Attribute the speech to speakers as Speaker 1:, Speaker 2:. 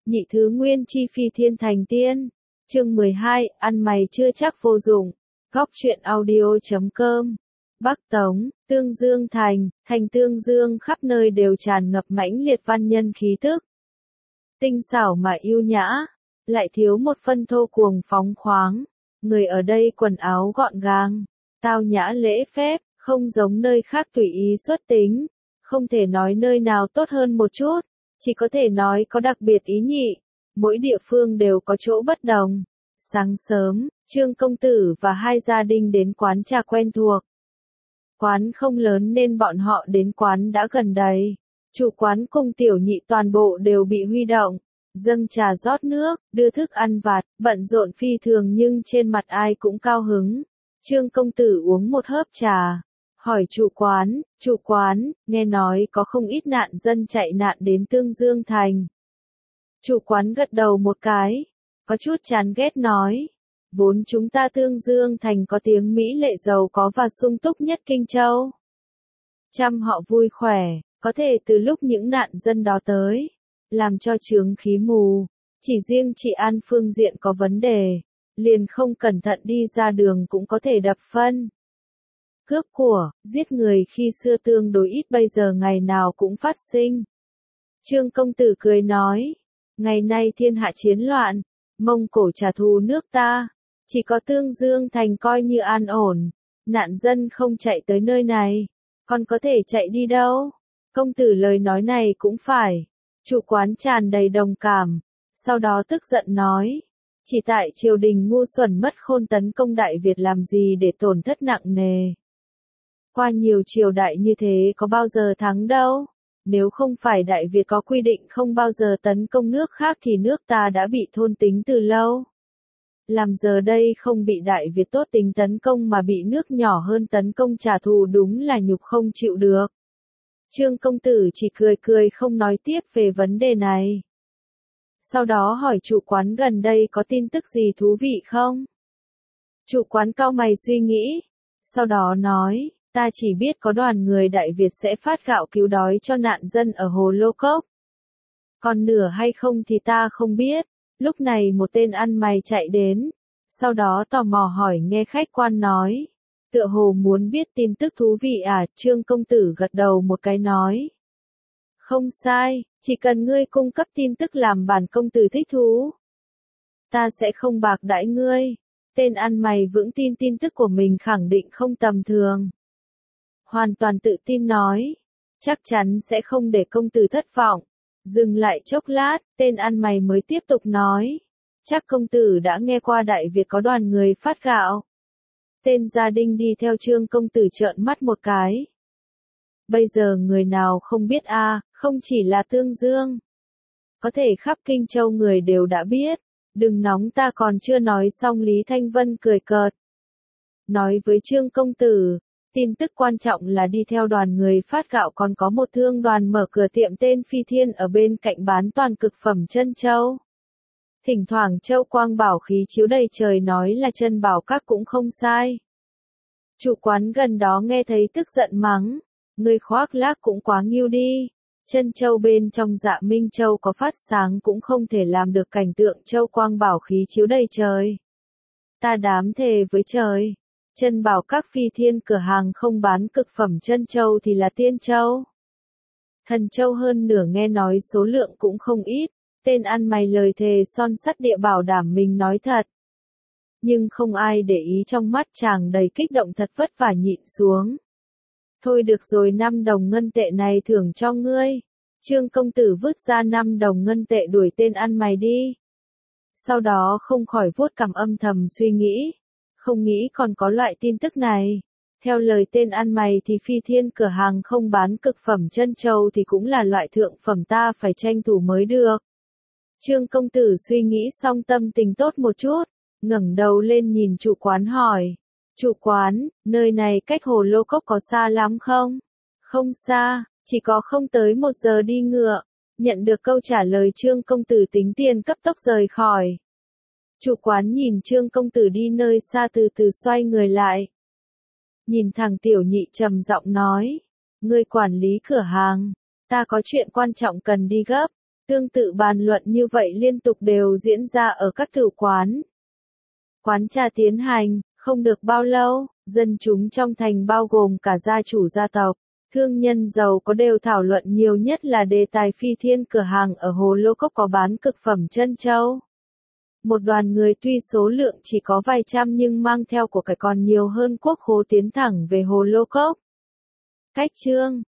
Speaker 1: Nhị thứ nguyên chi phi thiên thành tiên. Chương 12, ăn mày chưa chắc vô dụng. Góc truyện audio.com. Bắc Tống, Tương Dương thành, thành Tương Dương khắp nơi đều tràn ngập mãnh liệt văn nhân khí tức. Tinh xảo mà yêu nhã, lại thiếu một phân thô cuồng phóng khoáng. Người ở đây quần áo gọn gàng, tao nhã lễ phép, không giống nơi khác tùy ý xuất tính. Không thể nói nơi nào tốt hơn một chút, chỉ có thể nói có đặc biệt ý nhị. Mỗi địa phương đều có chỗ bất đồng. Sáng sớm, Trương công tử và hai gia đình đến quán trà quen thuộc. Quán không lớn nên bọn họ đến quán đã gần đầy. Chủ quán cùng tiểu nhị toàn bộ đều bị huy động. Dâng trà rót nước, đưa thức ăn vặt, bận rộn phi thường nhưng trên mặt ai cũng cao hứng. Trương công tử uống một hớp trà. Hỏi chủ quán, nghe nói có không ít nạn dân chạy nạn đến Tương Dương thành. Chủ quán gật đầu một cái, có chút chán ghét nói. Vốn chúng ta Tương Dương thành có tiếng mỹ lệ giàu có và sung túc nhất Kinh Châu. Trăm họ vui khỏe, có thể từ lúc những nạn dân đó tới, làm cho chướng khí mù, chỉ riêng trị an phương diện có vấn đề, liền không cẩn thận đi ra đường cũng có thể đập phân. Cướp của, giết người khi xưa tương đối ít bây giờ ngày nào cũng phát sinh. Trương công tử cười nói, ngày nay thiên hạ chiến loạn, Mông Cổ trả thù nước ta, chỉ có Tương Dương thành coi như an ổn, nạn dân không chạy tới nơi này, còn có thể chạy đi đâu? Công tử lời nói này cũng phải. Chủ quán tràn đầy đồng cảm, sau đó tức giận nói, chỉ tại triều đình ngu xuẩn mất khôn tấn công Đại Việt làm gì để tổn thất nặng nề. Qua nhiều triều đại như thế có bao giờ thắng đâu, nếu không phải Đại Việt có quy định không bao giờ tấn công nước khác thì nước ta đã bị thôn tính từ lâu. Làm giờ đây không bị Đại Việt tốt tính tấn công mà bị nước nhỏ hơn tấn công trả thù đúng là nhục không chịu được. Trương công tử chỉ cười cười không nói tiếp về vấn đề này. Sau đó hỏi chủ quán gần đây có tin tức gì thú vị không? Chủ quán cau mày suy nghĩ, sau đó nói, ta chỉ biết có đoàn người Đại Việt sẽ phát gạo cứu đói cho nạn dân ở Hồ Lô Cốc. Còn nửa hay không thì ta không biết. Lúc này một tên ăn mày chạy đến, sau đó tò mò hỏi nghe khách quan nói. Tựa hồ muốn biết tin tức thú vị à? Trương công tử gật đầu một cái nói. Không sai, chỉ cần ngươi cung cấp tin tức làm bản công tử thích thú, ta sẽ không bạc đãi ngươi. Tên ăn mày vững tin tin tức của mình khẳng định không tầm thường. Hoàn toàn tự tin nói, chắc chắn sẽ không để công tử thất vọng. Dừng lại chốc lát, tên ăn mày mới tiếp tục nói. Chắc công tử đã nghe qua Đại Việt có đoàn người phát gạo. Tên gia đình đi theo Trương công tử trợn mắt một cái. Bây giờ người nào không biết a, không chỉ là Tương Dương. Có thể khắp Kinh Châu người đều đã biết. Đừng nóng, ta còn chưa nói xong. Lý Thanh Vân cười cợt. Nói với Trương công tử, tin tức quan trọng là đi theo đoàn người phát gạo còn có một thương đoàn mở cửa tiệm tên Phi Thiên ở bên cạnh bán toàn cực phẩm chân châu. Thỉnh thoảng châu quang bảo khí chiếu đầy trời, nói là chân bảo các cũng không sai. Chủ quán gần đó nghe thấy tức giận mắng, người khoác lác cũng quá nghiêu đi. Chân châu bên trong Dạ Minh Châu có phát sáng cũng không thể làm được cảnh tượng châu quang bảo khí chiếu đầy trời. Ta dám thề với trời, chân bảo các Phi Thiên cửa hàng không bán cực phẩm chân châu thì là tiên châu. Thần châu hơn nửa, nghe nói số lượng cũng không ít. Tên ăn mày lời thề son sắt địa bảo đảm mình nói thật. Nhưng không ai để ý, trong mắt chàng đầy kích động thật vất vả nhịn xuống. Thôi được rồi, 5 đồng ngân tệ này thưởng cho ngươi. Trương công tử vứt ra 5 đồng ngân tệ đuổi tên ăn mày đi. Sau đó không khỏi vuốt cằm âm thầm suy nghĩ. Không nghĩ còn có loại tin tức này. Theo lời tên ăn mày thì Phi Thiên cửa hàng không bán cực phẩm chân châu thì cũng là loại thượng phẩm, ta phải tranh thủ mới được. Trương công tử suy nghĩ xong tâm tình tốt một chút, ngẩng đầu lên nhìn chủ quán hỏi. Chủ quán, nơi này cách Hồ Lô Cốc có xa lắm không? Không xa, chỉ có không tới 1 giờ đi ngựa. Nhận được câu trả lời, Trương công tử tính tiền cấp tốc rời khỏi. Chủ quán nhìn Trương công tử đi nơi xa từ từ xoay người lại. Nhìn thằng tiểu nhị trầm giọng nói. Ngươi quản lý cửa hàng, ta có chuyện quan trọng cần đi gấp. Tương tự bàn luận như vậy liên tục đều diễn ra ở các tử quán. Quán trà tiến hành, không được bao lâu, dân chúng trong thành bao gồm cả gia chủ gia tộc, thương nhân giàu có đều thảo luận nhiều nhất là đề tài Phi Thiên cửa hàng ở Hồ Lô Cốc có bán cực phẩm trân châu. Một đoàn người tuy số lượng chỉ có vài trăm nhưng mang theo của cải còn nhiều hơn quốc khố tiến thẳng về Hồ Lô Cốc. Cách chương